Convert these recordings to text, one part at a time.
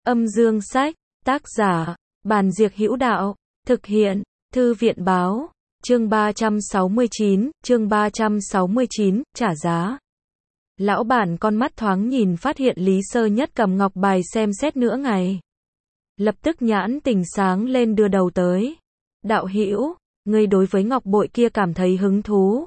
Âm dương sách, tác giả, Bàn Diệc Hữu Đạo, thực hiện, Thư viện báo, chương 369, trả giá. Lão bản con mắt thoáng nhìn phát hiện Lý Sơ Nhất cầm ngọc bài xem xét nửa ngày. Lập tức nhãn tình sáng lên đưa đầu tới. Đạo hữu, ngươi đối với ngọc bội kia cảm thấy hứng thú.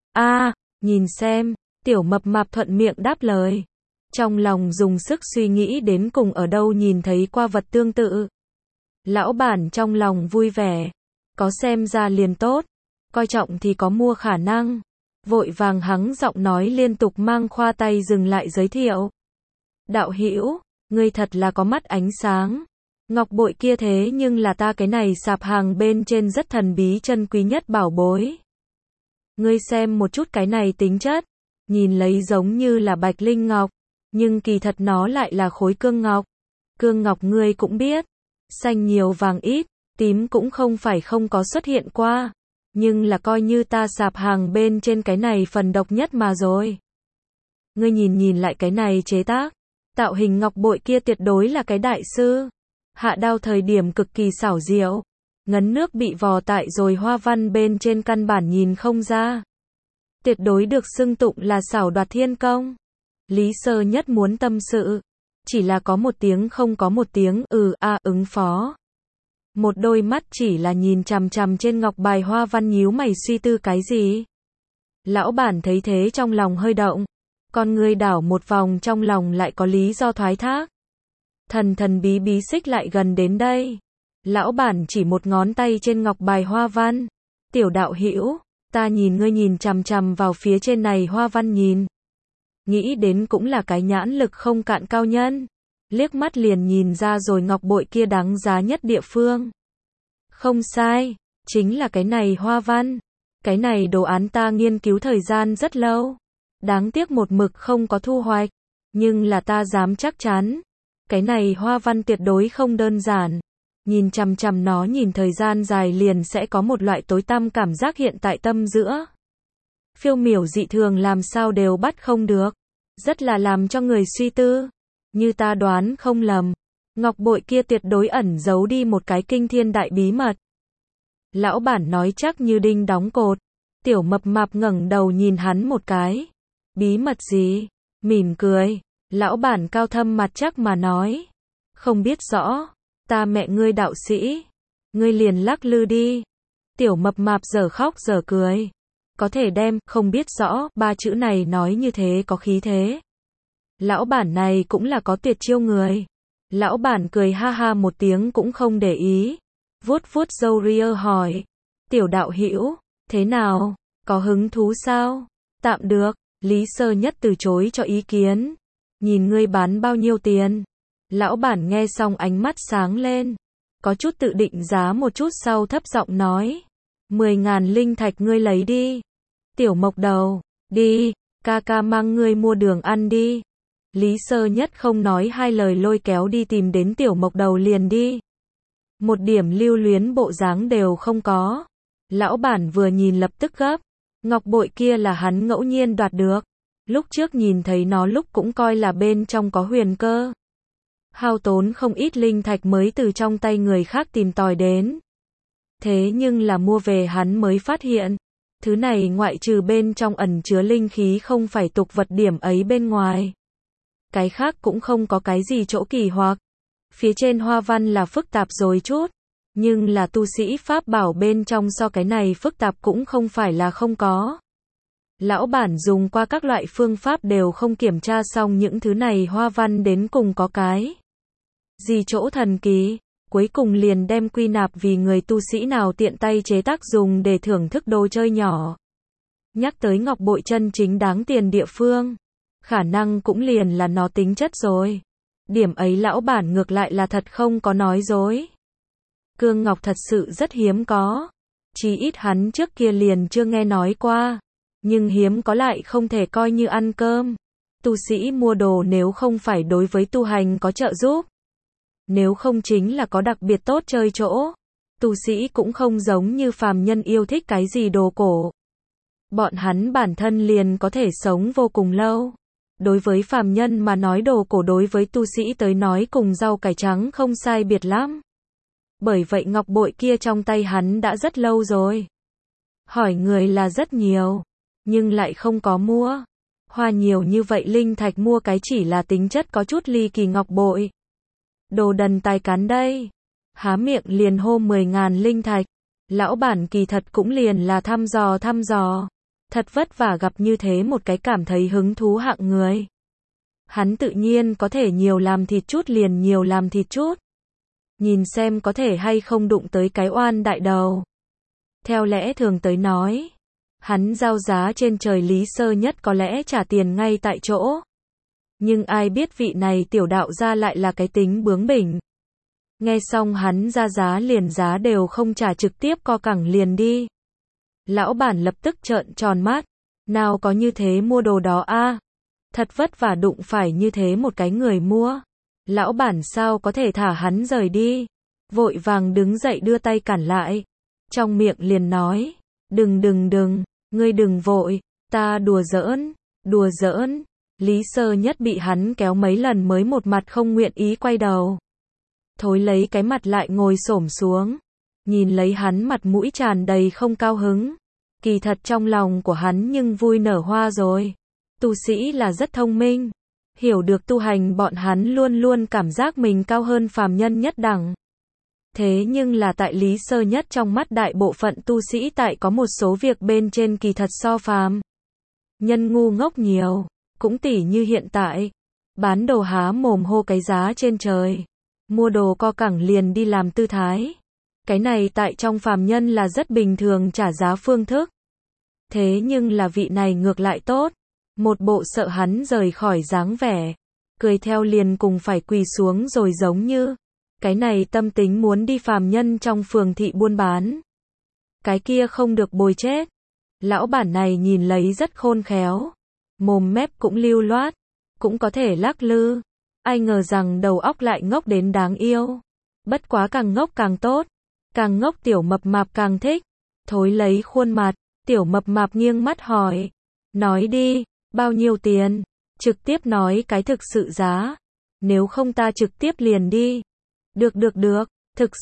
Nhìn xem, tiểu mập mạp thuận miệng đáp lời. Trong lòng dùng sức suy nghĩ đến cùng ở đâu nhìn thấy qua vật tương tự. Lão bản trong lòng vui vẻ. Có xem ra liền tốt. Coi trọng thì có mua khả năng. Vội vàng hắng giọng nói liên tục mang khoa tay dừng lại giới thiệu. Đạo hữu, ngươi thật là có mắt ánh sáng. Ngọc bội kia thế nhưng là ta cái này sạp hàng bên trên rất thần bí chân quý nhất bảo bối. Ngươi xem một chút cái này tính chất. Nhìn lấy giống như là bạch linh ngọc. Nhưng kỳ thật nó lại là khối cương ngọc. Cương ngọc ngươi cũng biết. Xanh nhiều vàng ít, tím cũng không phải không có xuất hiện qua. Nhưng là coi như ta sạp hàng bên trên cái này phần độc nhất mà rồi. Ngươi nhìn lại cái này chế tác. Tạo hình ngọc bội kia tuyệt đối là cái đại sư. Hạ đao thời điểm cực kỳ xảo diệu. Ngấn nước bị vò tại rồi hoa văn bên trên căn bản nhìn không ra. Tuyệt đối được xưng tụng là xảo đoạt thiên công. Lý Sơ Nhất muốn tâm sự. Chỉ là có một tiếng không có một tiếng ứng phó. Một đôi mắt chỉ là nhìn chằm chằm trên ngọc bài hoa văn nhíu mày suy tư cái gì. Lão bản thấy thế trong lòng hơi động. Con người đảo một vòng trong lòng lại có lý do thoái thác. Thần bí xích lại gần đến đây. Lão bản chỉ một ngón tay trên ngọc bài hoa văn. Tiểu đạo hữu, ta nhìn ngươi nhìn chằm chằm vào phía trên này hoa văn nhìn. Nghĩ đến cũng là cái nhãn lực không cạn cao nhân. Liếc mắt liền nhìn ra rồi ngọc bội kia đáng giá nhất địa phương. Không sai, chính là cái này hoa văn. Cái này đồ án ta nghiên cứu thời gian rất lâu. Đáng tiếc một mực không có thu hoạch. Nhưng là ta dám chắc chắn. Cái này hoa văn tuyệt đối không đơn giản. Nhìn chằm chằm nó nhìn thời gian dài liền sẽ có một loại tối tăm cảm giác hiện tại tâm giữa. Phiêu miểu dị thường làm sao đều bắt không được. Rất là làm cho người suy tư. Như ta đoán không lầm. Ngọc bội kia tuyệt đối ẩn giấu đi một cái kinh thiên đại bí mật. Lão bản nói chắc như đinh đóng cột. Tiểu mập mạp ngẩng đầu nhìn hắn một cái. Bí mật gì? Mỉm cười. Lão bản cao thâm mặt chắc mà nói. Không biết rõ. Ta mẹ ngươi đạo sĩ. Ngươi liền lắc lư đi. Tiểu mập mạp giờ khóc giờ cười. Có thể đem, không biết rõ, ba chữ này nói như thế có khí thế. Lão bản này cũng là có tuyệt chiêu người. Lão bản cười ha ha một tiếng cũng không để ý. Vuốt râu ria hỏi. Tiểu đạo hữu, thế nào? Có hứng thú sao? Tạm được. Lý Sơ Nhất từ chối cho ý kiến. Nhìn ngươi bán bao nhiêu tiền? Lão bản nghe xong ánh mắt sáng lên. Có chút tự định giá một chút sau thấp giọng nói. 10.000 linh thạch ngươi lấy đi. Tiểu mộc đầu, đi, ca mang ngươi mua đường ăn đi. Lý Sơ Nhất không nói hai lời lôi kéo đi tìm đến tiểu mộc đầu liền đi. Một điểm lưu luyến bộ dáng đều không có. Lão bản vừa nhìn lập tức gấp. Ngọc bội kia là hắn ngẫu nhiên đoạt được. Lúc trước nhìn thấy nó lúc cũng coi là bên trong có huyền cơ. Hao tốn không ít linh thạch mới từ trong tay người khác tìm tòi đến. Thế nhưng là mua về hắn mới phát hiện. Thứ này ngoại trừ bên trong ẩn chứa linh khí không phải tục vật điểm ấy bên ngoài. Cái khác cũng không có cái gì chỗ kỳ hoặc. Phía trên hoa văn là phức tạp rồi chút. Nhưng là tu sĩ pháp bảo bên trong so cái này phức tạp cũng không phải là không có. Lão bản dùng qua các loại phương pháp đều không kiểm tra xong những thứ này hoa văn đến cùng có cái gì chỗ thần kỳ. Cuối cùng liền đem quy nạp vì người tu sĩ nào tiện tay chế tác dùng để thưởng thức đồ chơi nhỏ. Nhắc tới ngọc bội chân chính đáng tiền địa phương. Khả năng cũng liền là nó tính chất rồi. Điểm ấy lão bản ngược lại là thật không có nói dối. Cương ngọc thật sự rất hiếm có. Chí ít hắn trước kia liền chưa nghe nói qua. Nhưng hiếm có lại không thể coi như ăn cơm. Tu sĩ mua đồ nếu không phải đối với tu hành có trợ giúp. Nếu không chính là có đặc biệt tốt chơi chỗ. Tu sĩ cũng không giống như phàm nhân yêu thích cái gì đồ cổ. Bọn hắn bản thân liền có thể sống vô cùng lâu. Đối với phàm nhân mà nói đồ cổ đối với tu sĩ tới nói cùng rau cải trắng không sai biệt lắm. Bởi vậy ngọc bội kia trong tay hắn đã rất lâu rồi. Hỏi người là rất nhiều, nhưng lại không có mua. Hoa nhiều như vậy linh thạch mua cái chỉ là tính chất có chút ly kỳ ngọc bội. Đồ đần tài cán đây. Há miệng liền hô 10.000 linh thạch. Lão bản kỳ thật cũng liền là thăm dò. Thật vất vả gặp như thế một cái cảm thấy hứng thú hạng người. Hắn tự nhiên có thể nhiều làm thịt chút liền nhiều làm thịt chút. Nhìn xem có thể hay không đụng tới cái oan đại đầu. Theo lẽ thường tới nói, hắn giao giá trên trời Lý Sơ Nhất có lẽ trả tiền ngay tại chỗ. Nhưng ai biết vị này tiểu đạo gia lại là cái tính bướng bỉnh. Nghe xong hắn ra giá liền giá đều không trả, trực tiếp co cẳng liền đi. Lão bản lập tức trợn tròn mắt. Nào có như thế mua đồ đó a? Thật vất vả đụng phải như thế một cái người mua. Lão bản sao có thể thả hắn rời đi. Vội vàng đứng dậy đưa tay cản lại. Trong miệng liền nói. Đừng, ngươi đừng vội. Ta đùa giỡn. Lý Sơ Nhất bị hắn kéo mấy lần mới một mặt không nguyện ý quay đầu. Thối lấy cái mặt lại ngồi xổm xuống. Nhìn lấy hắn mặt mũi tràn đầy không cao hứng. Kỳ thật trong lòng của hắn nhưng vui nở hoa rồi. Tu sĩ là rất thông minh. Hiểu được tu hành, bọn hắn luôn luôn cảm giác mình cao hơn phàm nhân nhất đẳng. Thế nhưng là tại Lý Sơ Nhất trong mắt đại bộ phận tu sĩ tại có một số việc bên trên kỳ thật so phàm nhân ngu ngốc nhiều. Cũng tỉ như hiện tại. Bán đồ há mồm hô cái giá trên trời. Mua đồ co cẳng liền đi làm tư thái. Cái này tại trong phàm nhân là rất bình thường trả giá phương thức. Thế nhưng là vị này ngược lại tốt. Một bộ sợ hắn rời khỏi dáng vẻ. Cười theo liền cùng phải quỳ xuống rồi giống như. Cái này tâm tính muốn đi phàm nhân trong phường thị buôn bán. Cái kia không được bồi chết. Lão bản này nhìn lấy rất khôn khéo. Mồm mép cũng lưu loát. Cũng có thể lắc lư. Ai ngờ rằng đầu óc lại ngốc đến đáng yêu. Bất quá càng ngốc càng tốt. Càng ngốc tiểu mập mạp càng thích. Thối lấy khuôn mặt. Tiểu mập mạp nghiêng mắt hỏi. Nói đi, bao nhiêu tiền? Trực tiếp nói cái thực sự giá. Nếu không ta trực tiếp liền đi. Được, thực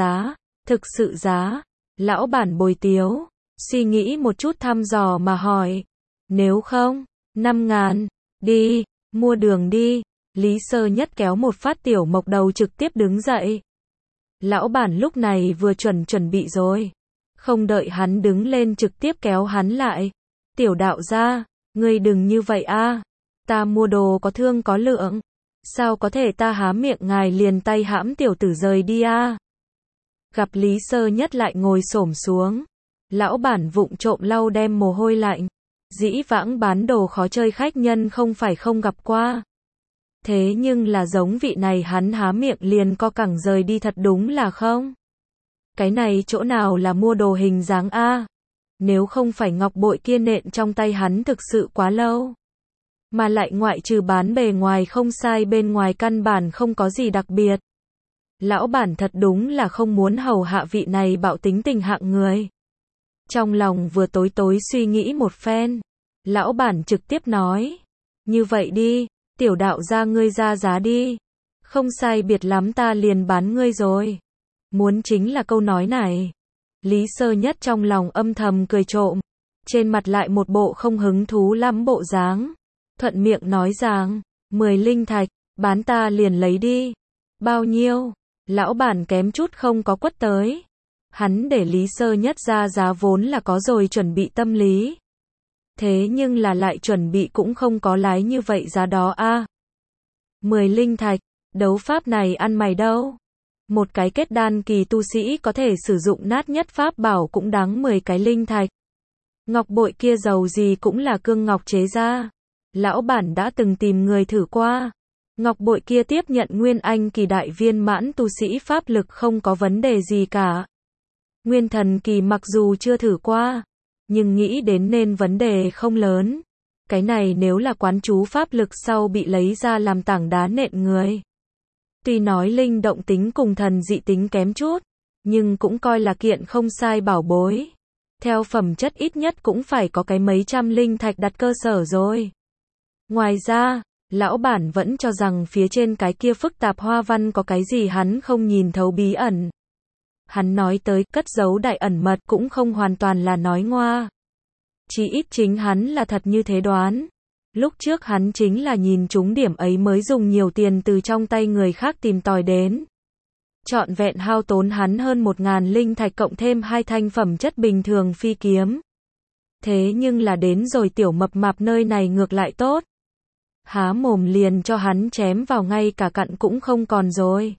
sự giá. Lão bản bồi tiếu. Suy nghĩ một chút thăm dò mà hỏi. Nếu không, 5.000. Đi, mua đường đi. Lý Sơ Nhất kéo một phát tiểu mộc đầu trực tiếp đứng dậy. Lão bản lúc này vừa chuẩn bị rồi. Không đợi hắn đứng lên trực tiếp kéo hắn lại. Tiểu đạo gia, ngươi đừng như vậy a. Ta mua đồ có thương có lượng. Sao có thể ta há miệng ngài liền tay hãm tiểu tử rời đi a. Gặp Lý Sơ Nhất lại ngồi xổm xuống. Lão bản vụng trộm lau đem mồ hôi lạnh. Dĩ vãng bán đồ khó chơi khách nhân không phải không gặp qua. Thế nhưng là giống vị này hắn há miệng liền co cẳng rời đi thật đúng là không. Cái này chỗ nào là mua đồ hình dáng a? Nếu không phải ngọc bội kia nện trong tay hắn thực sự quá lâu. Mà lại ngoại trừ bán bề ngoài không sai bên ngoài căn bản không có gì đặc biệt. Lão bản thật đúng là không muốn hầu hạ vị này bạo tính tình hạng người. Trong lòng vừa tối suy nghĩ một phen. Lão bản trực tiếp nói. Như vậy đi, tiểu đạo gia ngươi ra giá đi. Không sai biệt lắm ta liền bán ngươi rồi. Muốn chính là câu nói này. Lý Sơ Nhất trong lòng âm thầm cười trộm. Trên mặt lại một bộ không hứng thú lắm bộ dáng. Thuận miệng nói rằng, 10 linh thạch, bán ta liền lấy đi. Bao nhiêu? Lão bản kém chút không có quất tới. Hắn để Lý Sơ Nhất ra giá vốn là có rồi chuẩn bị tâm lý. Thế nhưng là lại chuẩn bị cũng không có lái như vậy giá đó a. 10 linh thạch, đấu pháp này ăn mày đâu. Một cái kết đan kỳ tu sĩ có thể sử dụng nát nhất pháp bảo cũng đáng 10 cái linh thạch. Ngọc bội kia dầu gì cũng là cương ngọc chế ra. Lão bản đã từng tìm người thử qua. Ngọc bội kia tiếp nhận nguyên anh kỳ đại viên mãn tu sĩ pháp lực không có vấn đề gì cả. Nguyên thần kỳ mặc dù chưa thử qua, nhưng nghĩ đến nên vấn đề không lớn. Cái này nếu là quán chú pháp lực sau bị lấy ra làm tảng đá nện người. Tuy nói linh động tính cùng thần dị tính kém chút, nhưng cũng coi là kiện không sai bảo bối. Theo phẩm chất ít nhất cũng phải có cái mấy trăm linh thạch đặt cơ sở rồi. Ngoài ra, lão bản vẫn cho rằng phía trên cái kia phức tạp hoa văn có cái gì hắn không nhìn thấu bí ẩn. Hắn nói tới cất giấu đại ẩn mật cũng không hoàn toàn là nói ngoa. Chỉ ít chính hắn là thật như thế đoán. Lúc trước hắn chính là nhìn trúng điểm ấy mới dùng nhiều tiền từ trong tay người khác tìm tòi đến. Trọn vẹn hao tốn hắn hơn 1.000 linh thạch cộng thêm 2 thanh phẩm chất bình thường phi kiếm. Thế nhưng là đến rồi tiểu mập mạp nơi này ngược lại tốt. Há mồm liền cho hắn chém vào ngay cả cặn cũng không còn rồi.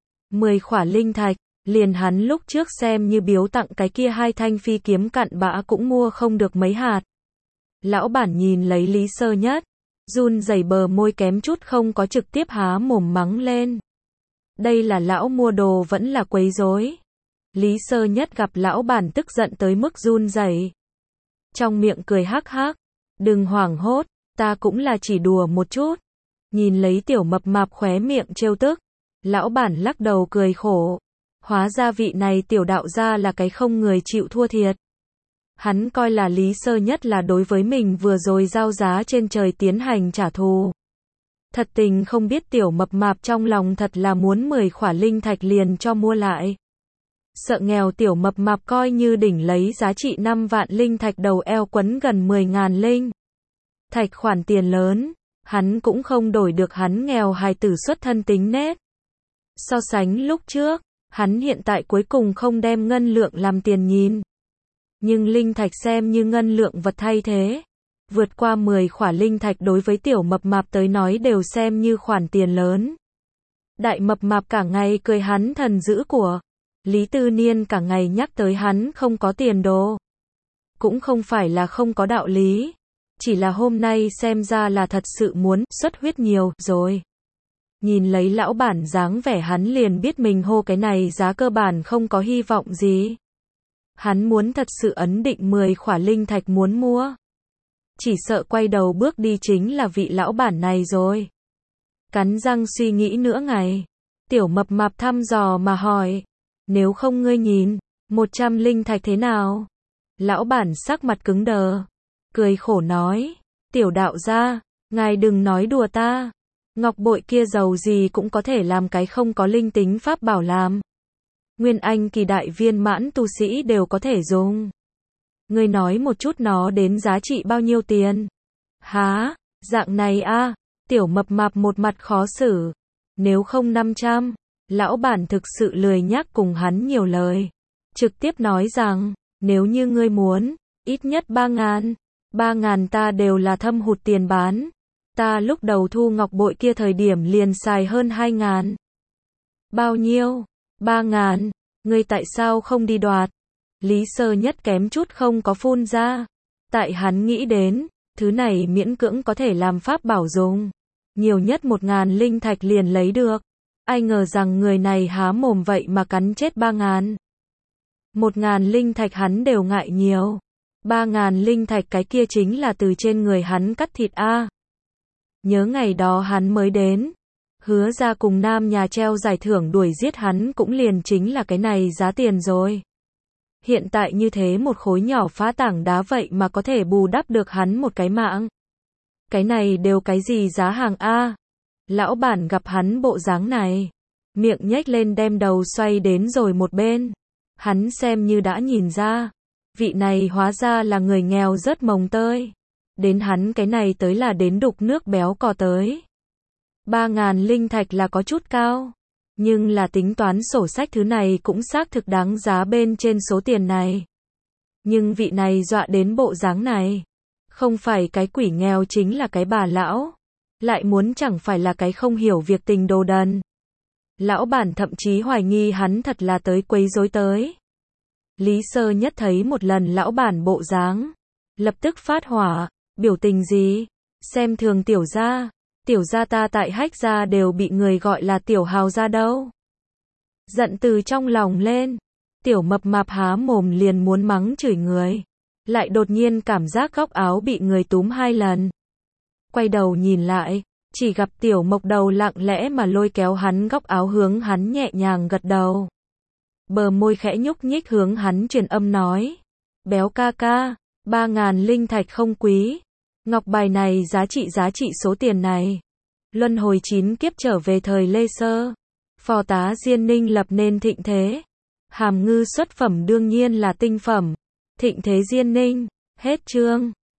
10 khỏa linh thạch, liền hắn lúc trước xem như biếu tặng cái kia 2 thanh phi kiếm cặn bã cũng mua không được mấy hạt. Lão bản nhìn lấy Lý Sơ Nhất, run rẩy bờ môi kém chút không có trực tiếp há mồm mắng lên. Đây là lão mua đồ vẫn là quấy rối. Lý Sơ Nhất gặp lão bản tức giận tới mức run rẩy. Trong miệng cười hắc hắc, đừng hoảng hốt, ta cũng là chỉ đùa một chút. Nhìn lấy tiểu mập mạp khóe miệng trêu tức, lão bản lắc đầu cười khổ. Hóa ra vị này tiểu đạo gia là cái không người chịu thua thiệt. Hắn coi là Lý Sơ Nhất là đối với mình vừa rồi giao giá trên trời tiến hành trả thù. Thật tình không biết tiểu mập mạp trong lòng thật là muốn 10 khỏa linh thạch liền cho mua lại. Sợ nghèo tiểu mập mạp coi như đỉnh lấy giá trị 5 vạn linh thạch đầu eo quấn gần 10.000 linh thạch khoản tiền lớn, hắn cũng không đổi được hắn nghèo hài tử xuất thân tính nết. So sánh lúc trước, hắn hiện tại cuối cùng không đem ngân lượng làm tiền nhìn. Nhưng linh thạch xem như ngân lượng vật thay thế. Vượt qua 10 khỏa linh thạch đối với tiểu mập mạp tới nói đều xem như khoản tiền lớn. Đại mập mạp cả ngày cười hắn thần dữ của. Lý Tư Niên cả ngày nhắc tới hắn không có tiền đồ. Cũng không phải là không có đạo lý. Chỉ là hôm nay xem ra là thật sự muốn xuất huyết nhiều rồi. Nhìn lấy lão bản dáng vẻ hắn liền biết mình hô cái này giá cơ bản không có hy vọng gì. Hắn muốn thật sự ấn định 10 khỏa linh thạch muốn mua. Chỉ sợ quay đầu bước đi chính là vị lão bản này rồi. Cắn răng suy nghĩ nửa ngày. Tiểu mập mạp thăm dò mà hỏi. Nếu không ngươi nhìn, 100 linh thạch thế nào? Lão bản sắc mặt cứng đờ. Cười khổ nói. Tiểu đạo gia, ngài đừng nói đùa ta. Ngọc bội kia giàu gì cũng có thể làm cái không có linh tính pháp bảo làm. Nguyên anh kỳ đại viên mãn tu sĩ đều có thể dùng. Ngươi nói một chút nó đến giá trị bao nhiêu tiền? Hả? Dạng này a? Tiểu mập mạp một mặt khó xử. Nếu không 500, lão bản thực sự lười nhắc cùng hắn nhiều lời. Trực tiếp nói rằng, nếu như ngươi muốn, ít nhất 3.000. 3.000 ta đều là thâm hụt tiền bán. Ta lúc đầu thu ngọc bội kia thời điểm liền xài hơn 2.000. Bao nhiêu? 3.000. Ngươi tại sao không đi đoạt? Lý Sơ Nhất kém chút không có phun ra. Tại hắn nghĩ đến, thứ này miễn cưỡng có thể làm pháp bảo dùng. Nhiều nhất 1.000 linh thạch liền lấy được. Ai ngờ rằng người này há mồm vậy mà cắn chết 3.000. 1.000 linh thạch hắn đều ngại nhiều. 3.000 linh thạch cái kia chính là từ trên người hắn cắt thịt a. Nhớ ngày đó hắn mới đến. Hứa ra cùng nam nhà treo giải thưởng đuổi giết hắn cũng liền chính là cái này giá tiền rồi. Hiện tại như thế một khối nhỏ phá tảng đá vậy mà có thể bù đắp được hắn một cái mạng. Cái này đều cái gì giá hàng a? Lão bản gặp hắn bộ dáng này, miệng nhếch lên đem đầu xoay đến rồi một bên. Hắn xem như đã nhìn ra, vị này hóa ra là người nghèo rớt mồng tơi. Đến hắn cái này tới là đến đục nước béo cò tới. 3.000 linh thạch là có chút cao, nhưng là tính toán sổ sách thứ này cũng xác thực đáng giá bên trên số tiền này. Nhưng vị này dọa đến bộ dáng này, không phải cái quỷ nghèo chính là cái bà lão, lại muốn chẳng phải là cái không hiểu việc tình đồ đần. Lão bản thậm chí hoài nghi hắn thật là tới quấy rối tới. Lý Sơ Nhất thấy một lần lão bản bộ dáng, lập tức phát hỏa, biểu tình gì? Xem thường tiểu gia ta tại Hách gia đều bị người gọi là tiểu hào gia đâu. Giận từ trong lòng lên, tiểu mập mạp há mồm liền muốn mắng chửi người, lại đột nhiên cảm giác góc áo bị người túm 2 lần. Quay đầu nhìn lại, chỉ gặp tiểu mộc đầu lặng lẽ mà lôi kéo hắn góc áo hướng hắn nhẹ nhàng gật đầu. Bờ môi khẽ nhúc nhích hướng hắn truyền âm nói. Béo ca ca, 3.000 linh thạch không quý. Ngọc bài này giá trị số tiền này. Luân hồi 9 kiếp trở về thời Lê Sơ. Phò tá Diên Ninh lập nên thịnh thế. Hàm ngư xuất phẩm đương nhiên là tinh phẩm. Thịnh thế Diên Ninh. Hết chương.